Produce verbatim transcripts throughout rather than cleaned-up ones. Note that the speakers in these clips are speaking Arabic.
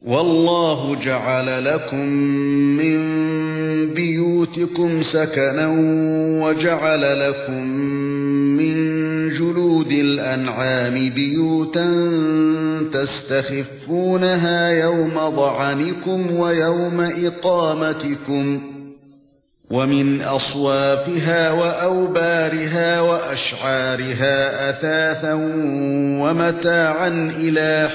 وَاللَّهُ جَعَلَ لَكُم مِّن بِيُوتِكُمْ سَكَنًا وَجَعَلَ لَكُم مِّن جُلُودِ الْأَنْعَامِ بِيُوتًا تَسْتَخِفُّونَهَا يَوْمَ ظَعَنِكُمْ وَيَوْمَ إِقَامَتِكُمْ وَمِنْ أَصْوَافِهَا وَأَوْبَارِهَا وَأَشْعَارِهَا أَثَاثًا وَمَتَاعًا إِلَى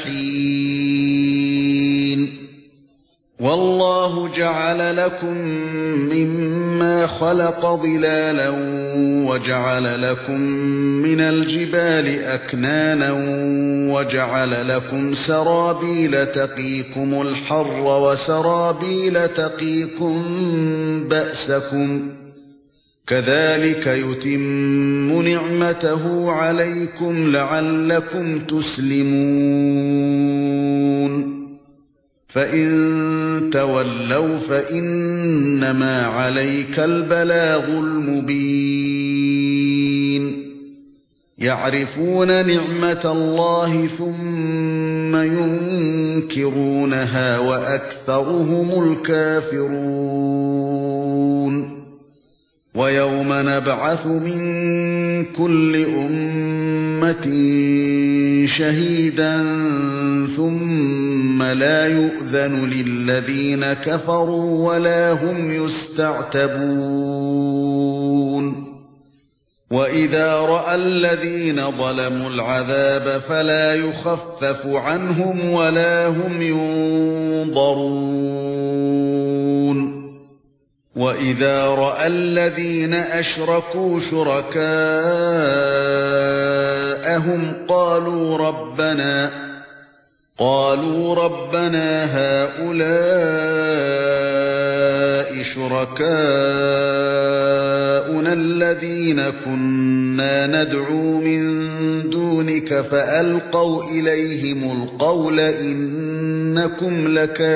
حِينٍ. وَاللَّهُ جَعَلَ لَكُم مِّمَّا خَلَقَ ظِلَالًا وَجَعَلَ لَكُم مِّنَ الْجِبَالِ أَكْنَانًا وَجَعَلَ لَكُمْ سَرَابِيلَ تَقِيكُمُ الْحَرَّ وَسَرَابِيلَ تَقِيكُم بَأْسَكُمْ ۚ كَذَلِكَ يُتِمُّ نِعْمَتَهُ عَلَيْكُمْ لَعَلَّكُمْ تُسْلِمُونَ. فَإِن تَوَلَّوْا فَإِنَّمَا عَلَيْكَ الْبَلَاغُ الْمُبِينُ. يَعْرِفُونَ نِعْمَةَ اللَّهِ ثُمَّ يُنكِرُونَهَا وَأَكْثَرُهُمُ الْكَافِرُونَ. وَيَوْمَ نَبْعَثُ مِن كُلِّ أُمَّةٍ شَهِيدًا ثُمَّ لَا يُؤْذَنُ لِلَّذِينَ كَفَرُوا وَلَا هُمْ يُسْتَعْتَبُونَ. وَإِذَا رَأَى الَّذِينَ ظَلَمُوا الْعَذَابَ فَلَا يُخَفَّفُ عَنْهُمْ وَلَا هُمْ يُنظَرُونَ. وَإِذَا رَأَى الَّذِينَ أَشْرَكُوا شُرَكَاءَهُمْ قَالُوا رَبَّنَا قَالُوا رَبَّنَا هَؤُلَاءِ شُرَكَاؤُنَا الَّذِينَ كُنَّا نَدْعُو مِن دُونِكَ فَأَلْقَوْا إِلَيْهِمُ الْقَوْلَ إِنَّكُمْ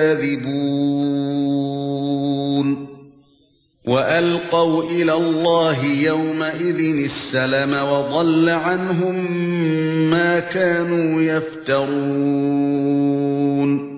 لَكَاذِبُونَ. وَأَلْقَوْا إِلَى اللَّهِ يَوْمَئِذٍ السَّلَمَ وَضَلَّ عَنْهُم مَّا كَانُوا يَفْتَرُونَ.